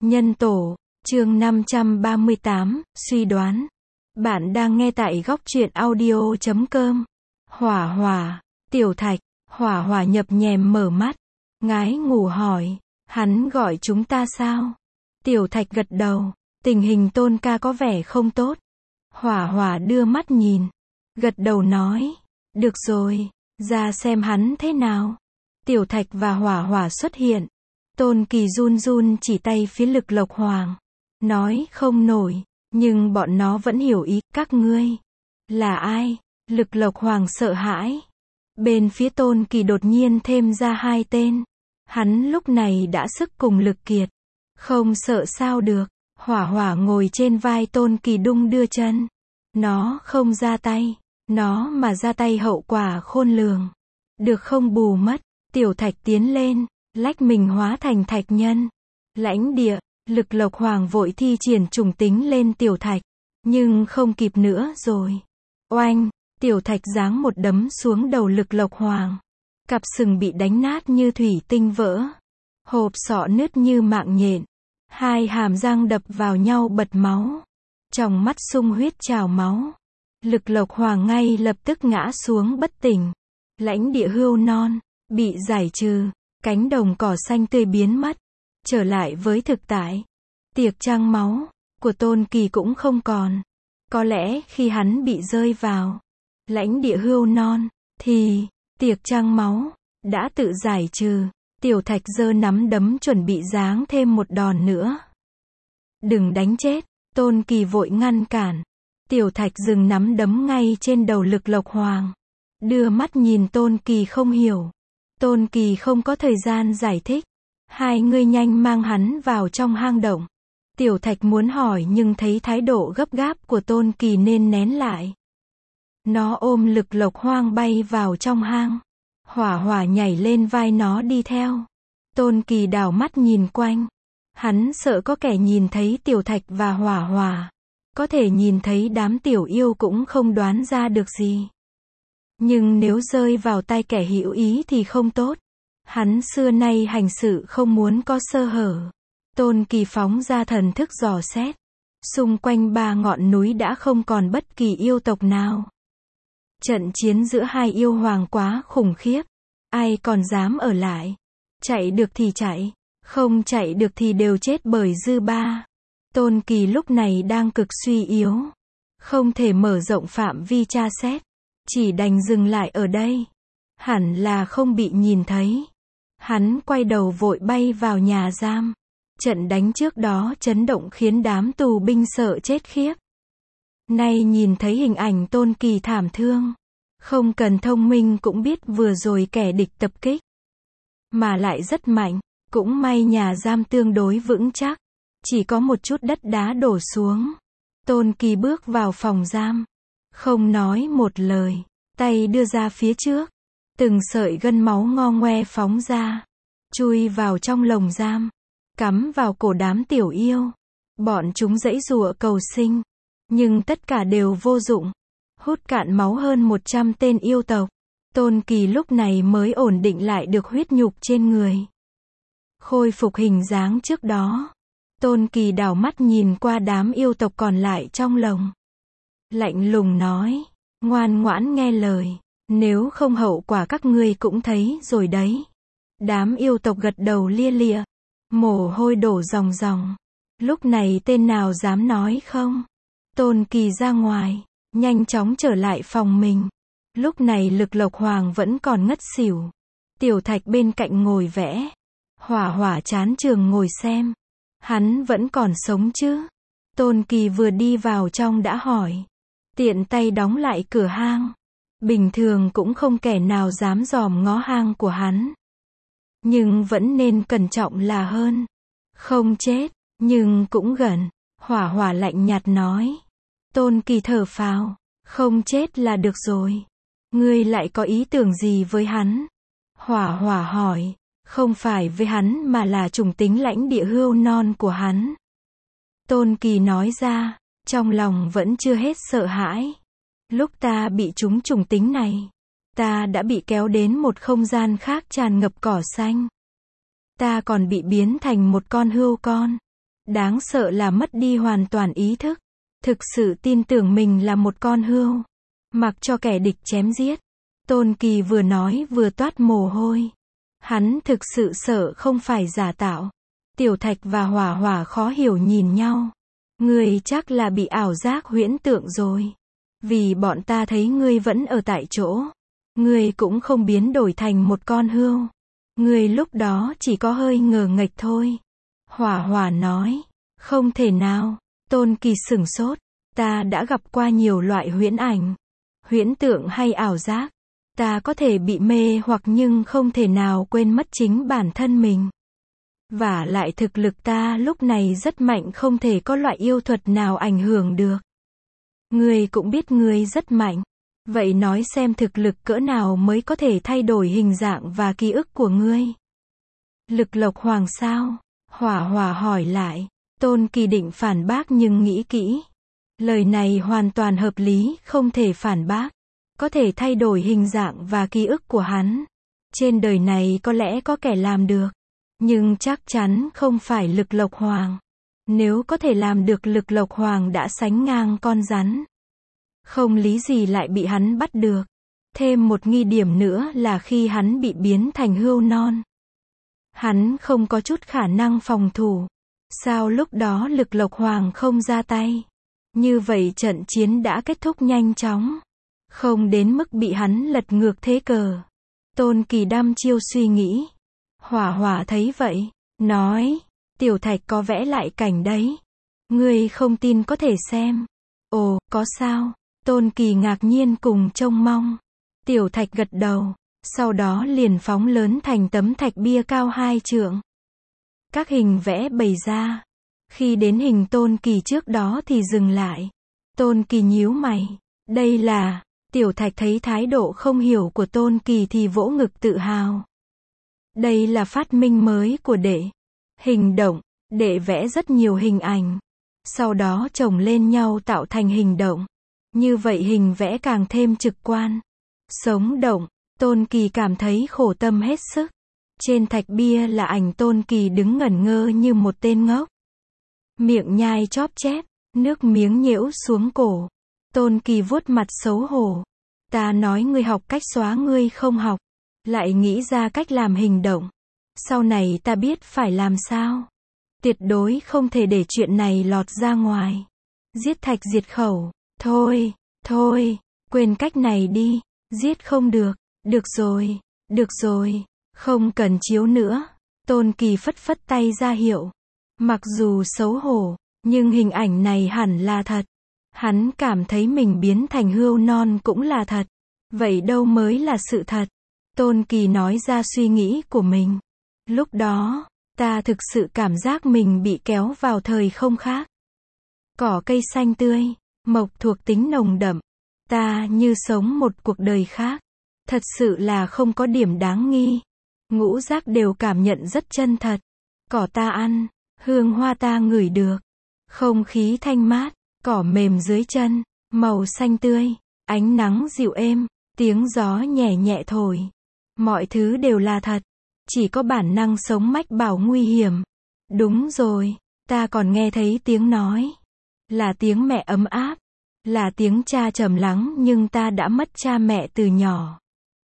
Nhân tổ, chương 538, suy đoán. Bạn đang nghe tại góc truyện audio.com. Hỏa hỏa, Tiểu Thạch, hỏa hỏa nhập nhèm mở mắt. Ngái ngủ hỏi, hắn gọi chúng ta sao? Tiểu Thạch gật đầu, tình hình Tôn ca có vẻ không tốt. Hỏa hỏa đưa mắt nhìn, gật đầu nói, được rồi, ra xem hắn thế nào. Tiểu Thạch và hỏa hỏa xuất hiện. Tôn Kỳ run run chỉ tay phía Lực Lộc Hoàng, nói không nổi, nhưng bọn nó vẫn hiểu ý, các ngươi là ai? Lực Lộc Hoàng sợ hãi. Bên phía Tôn Kỳ đột nhiên thêm ra hai tên. Hắn lúc này đã sức cùng lực kiệt, không sợ sao được. Hỏa hỏa ngồi trên vai Tôn Kỳ đung đưa chân. Nó không ra tay, nó mà ra tay hậu quả khôn lường. Được không bù mất. Tiểu Thạch tiến lên, lách mình hóa thành thạch nhân. Lãnh địa, Lực Lộc Hoàng vội thi triển trùng tính lên Tiểu Thạch, nhưng không kịp nữa rồi. Oanh, Tiểu Thạch giáng một đấm xuống đầu Lực Lộc Hoàng. Cặp sừng bị đánh nát như thủy tinh vỡ. Hộp sọ nứt như mạng nhện. Hai hàm răng đập vào nhau bật máu. Tròng mắt sung huyết trào máu. Lực Lộc Hoàng ngay lập tức ngã xuống bất tỉnh. Lãnh địa hươu non bị giải trừ. Cánh đồng cỏ xanh tươi biến mất, trở lại với thực tại. Tiệc trăng máu của Tôn Kỳ cũng không còn. Có lẽ khi hắn bị rơi vào lãnh địa hươu non, thì tiệc trăng máu đã tự giải trừ. Tiểu Thạch giơ nắm đấm chuẩn bị giáng thêm một đòn nữa. Đừng đánh chết, Tôn Kỳ vội ngăn cản. Tiểu Thạch dừng nắm đấm ngay trên đầu Lực Lộc Hoàng. Đưa mắt nhìn Tôn Kỳ không hiểu. Tôn Kỳ không có thời gian giải thích. Hai người nhanh mang hắn vào trong hang động. Tiểu Thạch muốn hỏi nhưng thấy thái độ gấp gáp của Tôn Kỳ nên nén lại. Nó ôm Lực Lộc Hoàng bay vào trong hang. Hỏa hỏa nhảy lên vai nó đi theo. Tôn Kỳ đảo mắt nhìn quanh. Hắn sợ có kẻ nhìn thấy Tiểu Thạch và hỏa hỏa. Có thể nhìn thấy đám tiểu yêu cũng không đoán ra được gì. Nhưng nếu rơi vào tay kẻ hữu ý thì không tốt. Hắn xưa nay hành sự không muốn có sơ hở. Tôn Kỳ phóng ra thần thức dò xét. Xung quanh ba ngọn núi đã không còn bất kỳ yêu tộc nào. Trận chiến giữa hai yêu hoàng quá khủng khiếp. Ai còn dám ở lại? Chạy được thì chạy, không chạy được thì đều chết bởi dư ba. Tôn Kỳ lúc này đang cực suy yếu. Không thể mở rộng phạm vi tra xét. Chỉ đành dừng lại ở đây. Hẳn là không bị nhìn thấy. Hắn quay đầu vội bay vào nhà giam. Trận đánh trước đó chấn động khiến đám tù binh sợ chết khiếp. Nay nhìn thấy hình ảnh Tôn Kỳ thảm thương. Không cần thông minh cũng biết vừa rồi kẻ địch tập kích. Mà lại rất mạnh. Cũng may nhà giam tương đối vững chắc. Chỉ có một chút đất đá đổ xuống. Tôn Kỳ bước vào phòng giam. Không nói một lời, tay đưa ra phía trước. Từng sợi gân máu ngo ngoe phóng ra. Chui vào trong lồng giam. Cắm vào cổ đám tiểu yêu. Bọn chúng giãy giụa cầu sinh. Nhưng tất cả đều vô dụng. Hút cạn máu hơn 100 tên yêu tộc. Tôn Kỳ lúc này mới ổn định lại được huyết nhục trên người. Khôi phục hình dáng trước đó. Tôn Kỳ đảo mắt nhìn qua đám yêu tộc còn lại trong lồng. Lạnh lùng nói, ngoan ngoãn nghe lời, nếu không hậu quả các ngươi cũng thấy rồi đấy. Đám yêu tộc gật đầu lia lịa, mồ hôi đổ ròng ròng. Lúc này tên nào dám nói không? Tôn Kỳ ra ngoài, nhanh chóng trở lại phòng mình. Lúc này Lực Lộc Hoàng vẫn còn ngất xỉu. Tiểu Thạch bên cạnh ngồi vẽ. Hỏa hỏa chán trường ngồi xem. Hắn vẫn còn sống chứ? Tôn Kỳ vừa đi vào trong đã hỏi. Tiện tay đóng lại cửa hang. Bình thường cũng không kẻ nào dám dòm ngó hang của hắn. Nhưng vẫn nên cẩn trọng là hơn. Không chết, nhưng cũng gần. Hỏa hỏa lạnh nhạt nói. Tôn Kỳ thở phào. Không chết là được rồi. Ngươi lại có ý tưởng gì với hắn? Hỏa hỏa hỏi. Không phải với hắn mà là chủng tính lãnh địa hươu non của hắn. Tôn Kỳ nói ra. Trong lòng vẫn chưa hết sợ hãi. Lúc ta bị trúng chủng tính này, ta đã bị kéo đến một không gian khác tràn ngập cỏ xanh. Ta còn bị biến thành một con hươu con. Đáng sợ là mất đi hoàn toàn ý thức. Thực sự tin tưởng mình là một con hươu. Mặc cho kẻ địch chém giết. Tôn Kỳ vừa nói vừa toát mồ hôi. Hắn thực sự sợ không phải giả tạo. Tiểu Thạch và Hỏa Hỏa khó hiểu nhìn nhau. Ngươi chắc là bị ảo giác huyễn tượng rồi. Vì bọn ta thấy ngươi vẫn ở tại chỗ. Ngươi cũng không biến đổi thành một con hươu. Ngươi lúc đó chỉ có hơi ngờ nghệch thôi. Hỏa Hỏa nói. Không thể nào. Tôn Kỳ sửng sốt. Ta đã gặp qua nhiều loại huyễn ảnh. Huyễn tượng hay ảo giác. Ta có thể bị mê hoặc nhưng không thể nào quên mất chính bản thân mình. Vả lại thực lực ta lúc này rất mạnh, không thể có loại yêu thuật nào ảnh hưởng được. Ngươi cũng biết ngươi rất mạnh. Vậy nói xem thực lực cỡ nào mới có thể thay đổi hình dạng và ký ức của ngươi? Lực Lộc Hoàng sao? Hỏa Hỏa hỏi lại. Tôn Kỳ định phản bác nhưng nghĩ kỹ. Lời này hoàn toàn hợp lý, không thể phản bác. Có thể thay đổi hình dạng và ký ức của hắn. Trên đời này có lẽ có kẻ làm được. Nhưng chắc chắn không phải Lực Lộc Hoàng. Nếu có thể làm được, Lực Lộc Hoàng đã sánh ngang con rắn. Không lý gì lại bị hắn bắt được. Thêm một nghi điểm nữa là khi hắn bị biến thành hươu non. Hắn không có chút khả năng phòng thủ. Sao lúc đó Lực Lộc Hoàng không ra tay? Như vậy trận chiến đã kết thúc nhanh chóng. Không đến mức bị hắn lật ngược thế cờ. Tôn Kỳ đăm chiêu suy nghĩ. Hỏa Hỏa thấy vậy, nói. Tiểu Thạch có vẽ lại cảnh đấy. Ngươi không tin có thể xem. Ồ, có sao? Tôn Kỳ ngạc nhiên cùng trông mong. Tiểu Thạch gật đầu. Sau đó liền phóng lớn thành tấm thạch bia cao 2 trượng. Các hình vẽ bày ra. Khi đến hình Tôn Kỳ trước đó thì dừng lại. Tôn Kỳ nhíu mày. Đây là... Tiểu Thạch thấy thái độ không hiểu của Tôn Kỳ thì vỗ ngực tự hào. Đây là phát minh mới của đệ. Hình động. Đệ vẽ rất nhiều hình ảnh. Sau đó chồng lên nhau tạo thành hình động. Như vậy hình vẽ càng thêm trực quan. Sống động. Tôn Kỳ cảm thấy khổ tâm hết sức. Trên thạch bia là ảnh Tôn Kỳ đứng ngẩn ngơ như một tên ngốc. Miệng nhai chóp chép. Nước miếng nhễu xuống cổ. Tôn Kỳ vuốt mặt xấu hổ. Ta nói ngươi học cách xóa, ngươi không học. Lại nghĩ ra cách làm hình động. Sau này ta biết phải làm sao. Tuyệt đối không thể để chuyện này lọt ra ngoài. Giết Thạch diệt khẩu. Thôi, quên cách này đi. Giết không được. Được rồi. Không cần chiếu nữa. Tôn Kỳ phất phất tay ra hiệu. Mặc dù xấu hổ, nhưng hình ảnh này hẳn là thật. Hắn cảm thấy mình biến thành hươu non cũng là thật. Vậy đâu mới là sự thật? Tôn Kỳ nói ra suy nghĩ của mình. Lúc đó, ta thực sự cảm giác mình bị kéo vào thời không khác. Cỏ cây xanh tươi, mộc thuộc tính nồng đậm. Ta như sống một cuộc đời khác. Thật sự là không có điểm đáng nghi. Ngũ giác đều cảm nhận rất chân thật. Cỏ ta ăn, hương hoa ta ngửi được. Không khí thanh mát, cỏ mềm dưới chân, màu xanh tươi, ánh nắng dịu êm, tiếng gió nhẹ nhẹ thổi. Mọi thứ đều là thật. Chỉ có bản năng sống mách bảo nguy hiểm. Đúng rồi, ta còn nghe thấy tiếng nói. Là tiếng mẹ ấm áp. Là tiếng cha trầm lắng, nhưng ta đã mất cha mẹ từ nhỏ.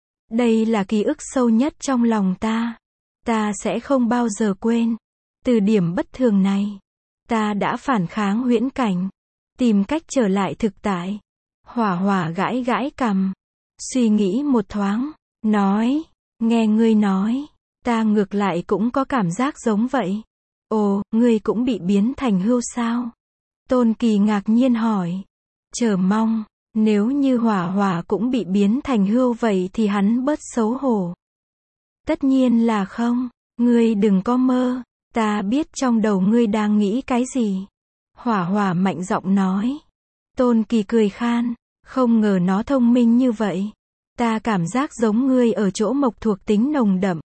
Đây là ký ức sâu nhất trong lòng ta. Ta sẽ không bao giờ quên. Từ điểm bất thường này, ta đã phản kháng huyễn cảnh. Tìm cách trở lại thực tại. Hỏa Hỏa gãi gãi cằm. Suy nghĩ một thoáng. Nói. Nghe ngươi nói. Ta ngược lại cũng có cảm giác giống vậy. Ồ, ngươi cũng bị biến thành hươu sao? Tôn Kỳ ngạc nhiên hỏi. Chờ mong. Nếu như Hỏa Hỏa cũng bị biến thành hươu vậy thì hắn bớt xấu hổ. Tất nhiên là không. Ngươi đừng có mơ. Ta biết trong đầu ngươi đang nghĩ cái gì. Hỏa Hỏa mạnh giọng nói. Tôn Kỳ cười khan. Không ngờ nó thông minh như vậy. Ta cảm giác giống ngươi ở chỗ mộc thuộc tính nồng đậm.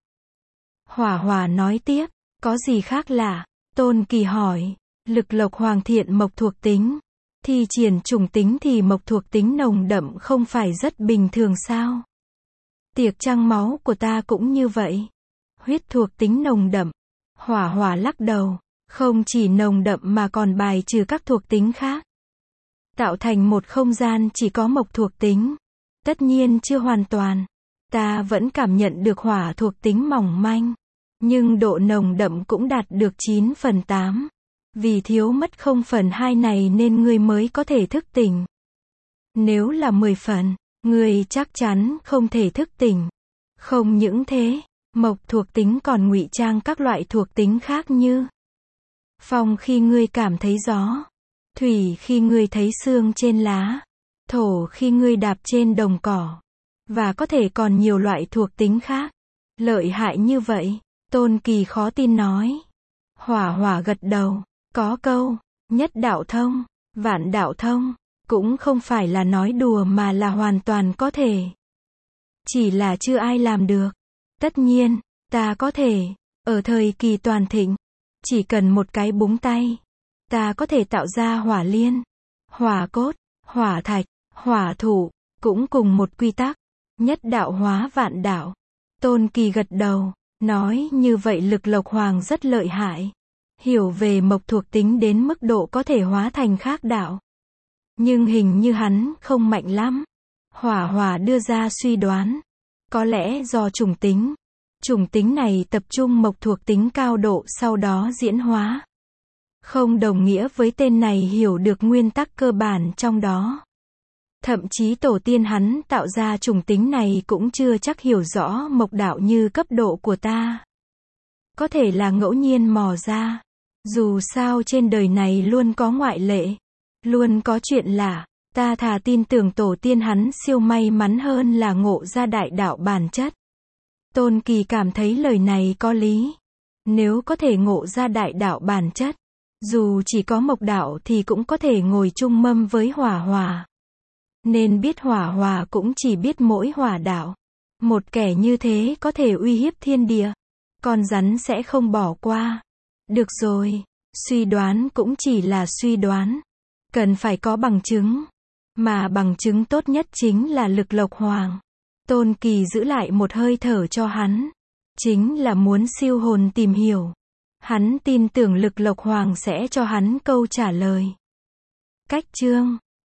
Hỏa Hỏa nói tiếp. Có gì khác lạ? Tôn Kỳ hỏi. Lực Lộc Hoàng thiện mộc thuộc tính. Thi triển chủng tính thì mộc thuộc tính nồng đậm không phải rất bình thường sao? Tiệc trăng máu của ta cũng như vậy. Huyết thuộc tính nồng đậm. Hỏa Hỏa lắc đầu. Không chỉ nồng đậm mà còn bài trừ các thuộc tính khác. Tạo thành một không gian chỉ có mộc thuộc tính. Tất nhiên chưa hoàn toàn. Ta vẫn cảm nhận được hỏa thuộc tính mỏng manh. Nhưng độ nồng đậm cũng đạt được 9/8. Vì thiếu mất 0/2 này nên ngươi mới có thể thức tỉnh. Nếu là 10 phần, ngươi chắc chắn không thể thức tỉnh. Không những thế, mộc thuộc tính còn ngụy trang các loại thuộc tính khác như phong khi ngươi cảm thấy gió, thủy khi ngươi thấy sương trên lá, thổ khi ngươi đạp trên đồng cỏ, và có thể còn nhiều loại thuộc tính khác. Lợi hại như vậy, Tôn Kỳ khó tin nói. Hỏa Hỏa gật đầu, có câu, nhất đạo thông, vạn đạo thông, cũng không phải là nói đùa mà là hoàn toàn có thể. Chỉ là chưa ai làm được. Tất nhiên, ta có thể, ở thời kỳ toàn thịnh, chỉ cần một cái búng tay, ta có thể tạo ra hỏa liên, hỏa cốt, hỏa thạch, hỏa thụ, cũng cùng một quy tắc, nhất đạo hóa vạn đạo. Tôn Kỳ gật đầu, nói như vậy Lực Lộc Hoàng rất lợi hại, hiểu về mộc thuộc tính đến mức độ có thể hóa thành khác đạo. Nhưng hình như hắn không mạnh lắm. Hỏa Hỏa đưa ra suy đoán, có lẽ do chủng tính này tập trung mộc thuộc tính cao độ sau đó diễn hóa. Không đồng nghĩa với tên này hiểu được nguyên tắc cơ bản trong đó. Thậm chí tổ tiên hắn tạo ra chủng tính này cũng chưa chắc hiểu rõ mộc đạo như cấp độ của ta. Có thể là ngẫu nhiên mò ra. Dù sao trên đời này luôn có ngoại lệ. Luôn có chuyện lạ. Ta thà tin tưởng tổ tiên hắn siêu may mắn hơn là ngộ ra đại đạo bản chất. Tôn Kỳ cảm thấy lời này có lý. Nếu có thể ngộ ra đại đạo bản chất, dù chỉ có mộc đạo thì cũng có thể ngồi chung mâm với Hỏa Hỏa. Nên biết Hỏa Hỏa cũng chỉ biết mỗi hỏa đạo. Một kẻ như thế có thể uy hiếp thiên địa. Con rắn sẽ không bỏ qua. Được rồi, suy đoán cũng chỉ là suy đoán. Cần phải có bằng chứng. Mà bằng chứng tốt nhất chính là Lực Lộc Hoàng. Tôn Kỳ giữ lại một hơi thở cho hắn. Chính là muốn siêu hồn tìm hiểu. Hắn tin tưởng Lực Lộc Hoàng sẽ cho hắn câu trả lời. Cách chương